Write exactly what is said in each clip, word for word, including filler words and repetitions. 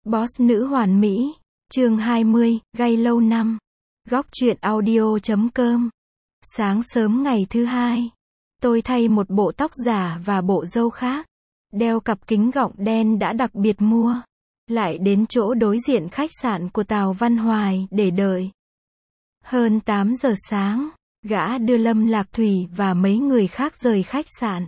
Boss nữ hoàn mỹ, chương hai mươi, gay lâu năm. Góc truyện audio chấm com. Sáng sớm ngày thứ hai, tôi thay một bộ tóc giả và bộ râu khác, đeo cặp kính gọng đen đã đặc biệt mua, lại đến chỗ đối diện khách sạn của Tào Văn Hoài để đợi. Hơn tám giờ sáng, gã đưa Lâm Lạc Thủy và mấy người khác rời khách sạn.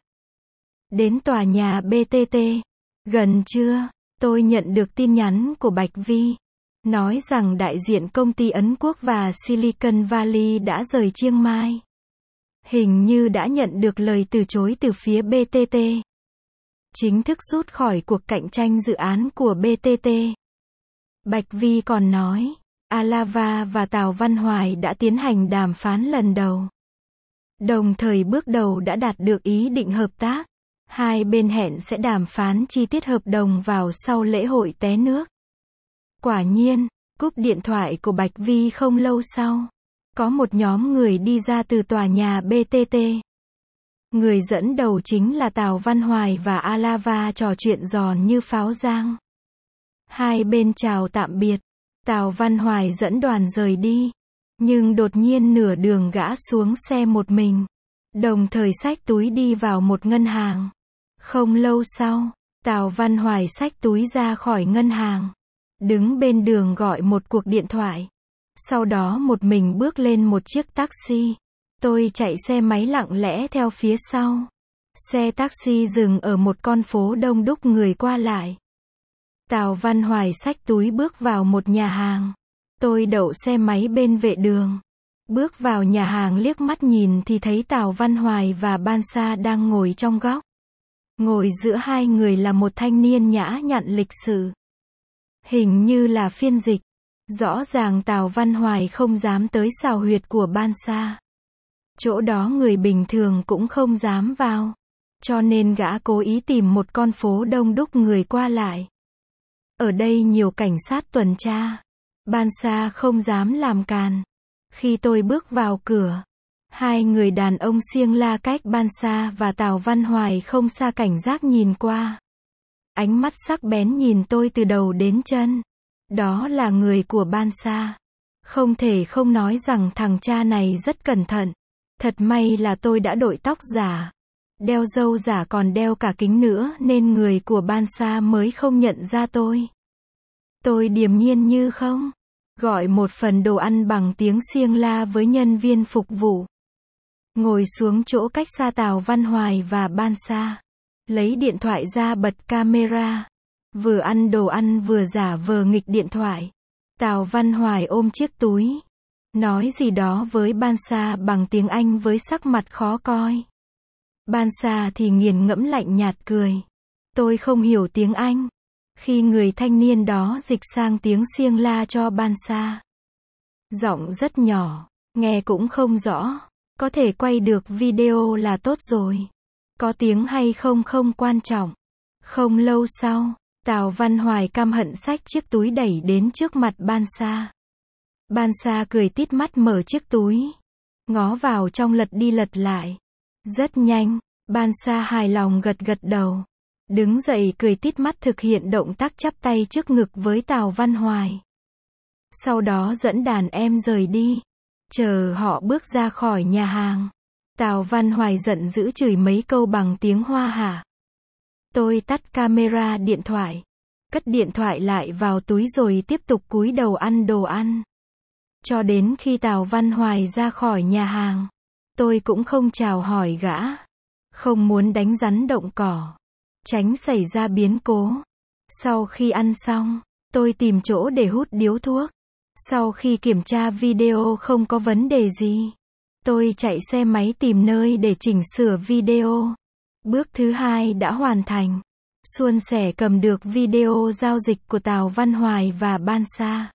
Đến tòa nhà bê tê tê. Gần trưa, tôi nhận được tin nhắn của Bạch Vi, nói rằng đại diện công ty Ấn Quốc và Silicon Valley đã rời Chiang Mai. Hình như đã nhận được lời từ chối từ phía bê tê tê. Chính thức rút khỏi cuộc cạnh tranh dự án của bê tê tê. Bạch Vi còn nói, Alava và Tào Văn Hoài đã tiến hành đàm phán lần đầu. Đồng thời bước đầu đã đạt được ý định hợp tác. Hai bên hẹn sẽ đàm phán chi tiết hợp đồng vào sau lễ hội té nước. Quả nhiên, cúp điện thoại của Bạch Vi không lâu sau, có một nhóm người đi ra từ tòa nhà bê tê tê. Người dẫn đầu chính là Tào Văn Hoài và Alava trò chuyện giòn như pháo giang. Hai bên chào tạm biệt, Tào Văn Hoài dẫn đoàn rời đi. Nhưng đột nhiên nửa đường gã xuống xe một mình, đồng thời xách túi đi vào một ngân hàng. Không lâu sau, Tào Văn Hoài xách túi ra khỏi ngân hàng, đứng bên đường gọi một cuộc điện thoại. Sau đó một mình bước lên một chiếc taxi. Tôi chạy xe máy lặng lẽ theo phía sau. Xe taxi dừng ở một con phố đông đúc người qua lại. Tào Văn Hoài xách túi bước vào một nhà hàng. Tôi đậu xe máy bên vệ đường. Bước vào nhà hàng liếc mắt nhìn thì thấy Tào Văn Hoài và Ban Sa đang ngồi trong góc. Ngồi giữa hai người là một thanh niên nhã nhặn lịch sự. Hình như là phiên dịch. Rõ ràng Tào Văn Hoài không dám tới xào huyệt của Ban Sa. Chỗ đó người bình thường cũng không dám vào. Cho nên gã cố ý tìm một con phố đông đúc người qua lại. Ở đây nhiều cảnh sát tuần tra. Ban Sa không dám làm càn. Khi tôi bước vào cửa, hai người đàn ông siêng la cách Ban Sa và Tào Văn Hoài không xa cảnh giác nhìn qua. Ánh mắt sắc bén nhìn tôi từ đầu đến chân. Đó là người của Ban Sa. Không thể không nói rằng thằng cha này rất cẩn thận. Thật may là tôi đã đội tóc giả, đeo râu giả còn đeo cả kính nữa nên người của Ban Sa mới không nhận ra tôi. Tôi điềm nhiên như không, gọi một phần đồ ăn bằng tiếng siêng la với nhân viên phục vụ. Ngồi xuống chỗ cách xa Tào Văn Hoài và Ban Sa. Lấy điện thoại ra bật camera. Vừa ăn đồ ăn vừa giả vờ nghịch điện thoại. Tào Văn Hoài ôm chiếc túi, nói gì đó với Ban Sa bằng tiếng Anh với sắc mặt khó coi. Ban Sa thì nghiền ngẫm lạnh nhạt cười. Tôi không hiểu tiếng Anh. Khi người thanh niên đó dịch sang tiếng siêng la cho Ban Sa. Giọng rất nhỏ, nghe cũng không rõ. Có thể quay được video là tốt rồi. Có tiếng hay không không quan trọng. Không lâu sau, Tào Văn Hoài căm hận xách chiếc túi đẩy đến trước mặt Ban Sa. Ban Sa cười tít mắt mở chiếc túi, ngó vào trong lật đi lật lại. Rất nhanh, Ban Sa hài lòng gật gật đầu. Đứng dậy cười tít mắt thực hiện động tác chắp tay trước ngực với Tào Văn Hoài. Sau đó dẫn đàn em rời đi. Chờ họ bước ra khỏi nhà hàng, Tào Văn Hoài giận dữ chửi mấy câu bằng tiếng Hoa hả. Tôi tắt camera điện thoại, cất điện thoại lại vào túi rồi tiếp tục cúi đầu ăn đồ ăn. Cho đến khi Tào Văn Hoài ra khỏi nhà hàng, tôi cũng không chào hỏi gã. Không muốn đánh rắn động cỏ, tránh xảy ra biến cố. Sau khi ăn xong, tôi tìm chỗ để hút điếu thuốc. Sau khi kiểm tra video không có vấn đề gì, tôi chạy xe máy tìm nơi để chỉnh sửa video. Bước thứ hai đã hoàn thành. Suôn sẻ cầm được video giao dịch của Tào Văn Hoài và Ban Sa.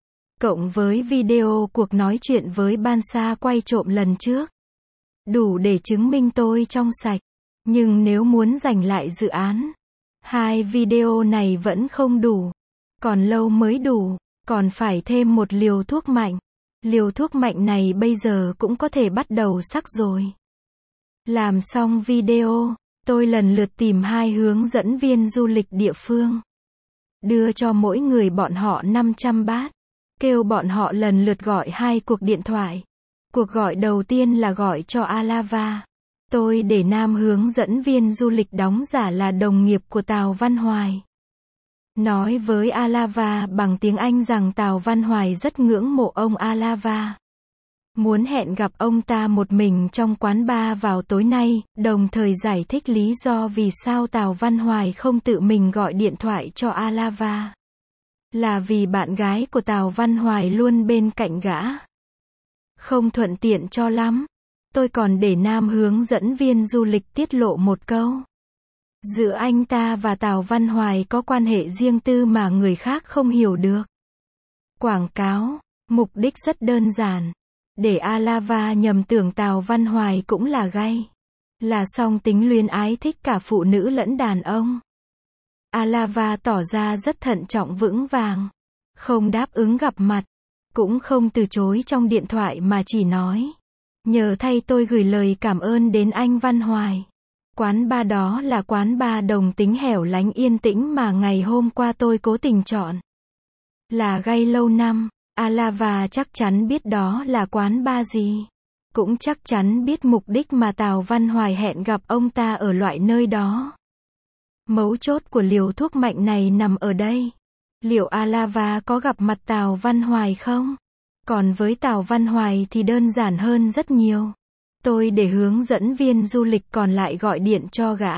Cộng với video cuộc nói chuyện với Ban Sa quay trộm lần trước. Đủ để chứng minh tôi trong sạch. Nhưng nếu muốn giành lại dự án, hai video này vẫn không đủ. Còn lâu mới đủ. Còn phải thêm một liều thuốc mạnh. Liều thuốc mạnh này bây giờ cũng có thể bắt đầu sắc rồi. Làm xong video, tôi lần lượt tìm hai hướng dẫn viên du lịch địa phương. đưa cho mỗi người bọn họ năm trăm bát, kêu bọn họ lần lượt gọi hai cuộc điện thoại. Cuộc gọi đầu tiên là gọi cho Alava. Tôi để nam hướng dẫn viên du lịch đóng giả là đồng nghiệp của Tào Văn Hoài. Nói với Alava bằng tiếng Anh rằng Tào Văn Hoài rất ngưỡng mộ ông Alava. Muốn hẹn gặp ông ta một mình trong quán bar vào tối nay, đồng thời giải thích lý do vì sao Tào Văn Hoài không tự mình gọi điện thoại cho Alava. Là vì bạn gái của Tào Văn Hoài luôn bên cạnh gã. Không thuận tiện cho lắm. Tôi còn để nam hướng dẫn viên du lịch tiết lộ một câu. Giữa anh ta và Tào Văn Hoài có quan hệ riêng tư mà người khác không hiểu được. Quảng cáo, mục đích rất đơn giản. Để Alava nhầm tưởng Tào Văn Hoài cũng là gay. Là song tính luyến ái thích cả phụ nữ lẫn đàn ông. Alava tỏ ra rất thận trọng vững vàng. Không đáp ứng gặp mặt. Cũng không từ chối trong điện thoại mà chỉ nói. Nhờ thay tôi gửi lời cảm ơn đến anh Văn Hoài. Quán bar đó là quán bar đồng tính hẻo lánh yên tĩnh mà ngày hôm qua tôi cố tình chọn. Là gay lâu năm. Alava chắc chắn biết đó là quán bar gì. Cũng chắc chắn biết mục đích mà Tào Văn Hoài hẹn gặp ông ta ở loại nơi đó. Mấu chốt của liều thuốc mạnh này nằm ở đây. Liệu Alava có gặp mặt Tào Văn Hoài không? Còn với Tào Văn Hoài thì đơn giản hơn rất nhiều. Tôi để hướng dẫn viên du lịch còn lại gọi điện cho gã.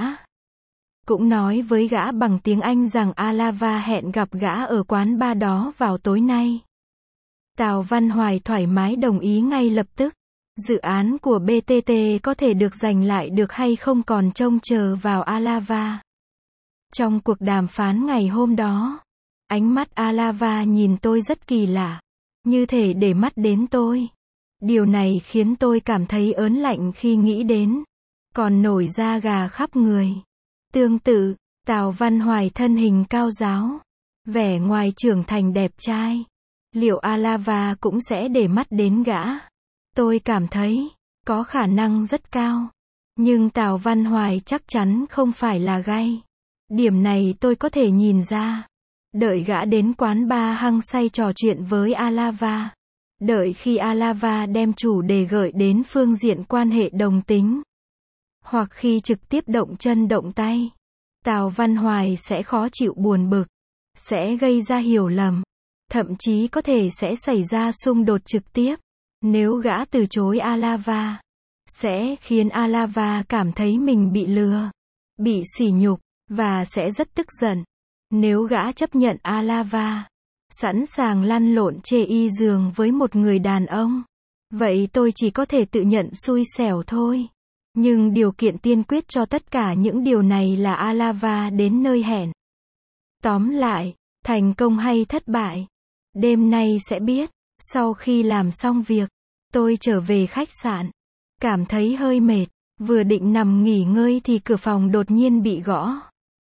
Cũng nói với gã bằng tiếng Anh rằng Alava hẹn gặp gã ở quán bar đó vào tối nay. Tào Văn Hoài thoải mái đồng ý ngay lập tức. Dự án của bê tê tê có thể được giành lại được hay không còn trông chờ vào Alava. Trong cuộc đàm phán ngày hôm đó, ánh mắt Alava nhìn tôi rất kỳ lạ. Như thể để mắt đến tôi. Điều này khiến tôi cảm thấy ớn lạnh khi nghĩ đến. Còn nổi da gà khắp người. Tương tự, Tào Văn Hoài thân hình cao ráo. Vẻ ngoài trưởng thành đẹp trai. Liệu Alava cũng sẽ để mắt đến gã? Tôi cảm thấy, có khả năng rất cao. Nhưng Tào Văn Hoài chắc chắn không phải là gay. Điểm này tôi có thể nhìn ra. Đợi gã đến quán bar hăng say trò chuyện với Alava. Đợi khi Alava đem chủ đề gợi đến phương diện quan hệ đồng tính. Hoặc khi trực tiếp động chân động tay. Tào Văn Hoài sẽ khó chịu buồn bực. Sẽ gây ra hiểu lầm. Thậm chí có thể sẽ xảy ra xung đột trực tiếp. Nếu gã từ chối Alava. Sẽ khiến Alava cảm thấy mình bị lừa. Bị sỉ nhục. Và sẽ rất tức giận. Nếu gã chấp nhận Alava, sẵn sàng lăn lộn chê y giường với một người đàn ông, vậy tôi chỉ có thể tự nhận xui xẻo thôi. Nhưng điều kiện tiên quyết cho tất cả những điều này là Alava đến nơi hẹn. Tóm lại, thành công hay thất bại, đêm nay sẽ biết. Sau khi làm xong việc, tôi trở về khách sạn, cảm thấy hơi mệt, vừa định nằm nghỉ ngơi thì cửa phòng đột nhiên bị gõ.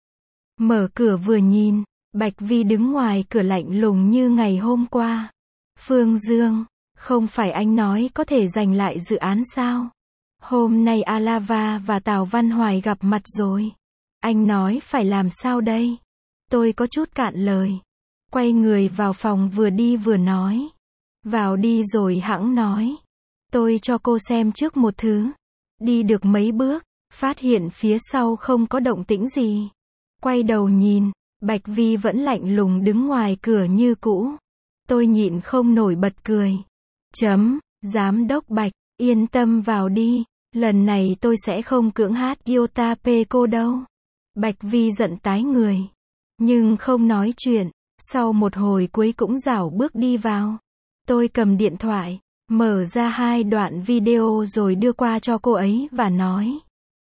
Mở cửa vừa nhìn, Bạch Vi đứng ngoài cửa lạnh lùng như ngày hôm qua. Phương Dương, không phải anh nói có thể giành lại dự án sao? Hôm nay Alava và Tào Văn Hoài gặp mặt rồi. Anh nói phải làm sao đây? Tôi có chút cạn lời. Quay người vào phòng vừa đi vừa nói. Vào đi rồi hẵng nói. Tôi cho cô xem trước một thứ. Đi được mấy bước, phát hiện phía sau không có động tĩnh gì. Quay đầu nhìn, Bạch Vi vẫn lạnh lùng đứng ngoài cửa như cũ. Tôi nhịn không nổi bật cười. Chấm, giám đốc Bạch, yên tâm vào đi. Lần này tôi sẽ không cưỡng hát Yotape cô đâu. Bạch Vi giận tái người. Nhưng không nói chuyện. Sau một hồi cuối cũng rảo bước đi vào. Tôi cầm điện thoại, mở ra hai đoạn video rồi đưa qua cho cô ấy và nói.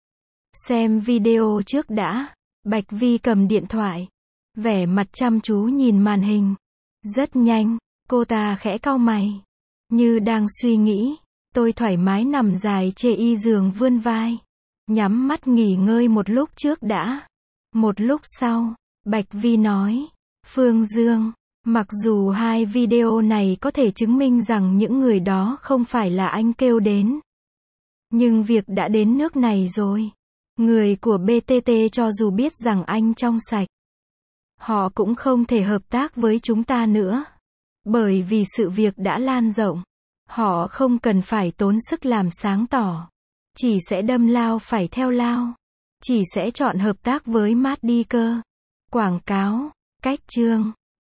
Xem video trước đã. Bạch Vi cầm điện thoại. Vẻ mặt chăm chú nhìn màn hình. Rất nhanh, cô ta khẽ cau mày. Như đang suy nghĩ. Tôi thoải mái nằm dài chê y giường vươn vai. Nhắm mắt nghỉ ngơi một lúc trước đã. Một lúc sau, Bạch Vi nói. Phương Dương, mặc dù hai video này có thể chứng minh rằng những người đó không phải là anh kêu đến. Nhưng việc đã đến nước này rồi. Người của bê tê tê cho dù biết rằng anh trong sạch, Họ cũng không thể hợp tác với chúng ta nữa. Bởi vì sự việc đã lan rộng. Họ không cần phải tốn sức làm sáng tỏ. Chỉ sẽ đâm lao phải theo lao. Chỉ sẽ chọn hợp tác với Matt Dicker. Quảng cáo, cách chương.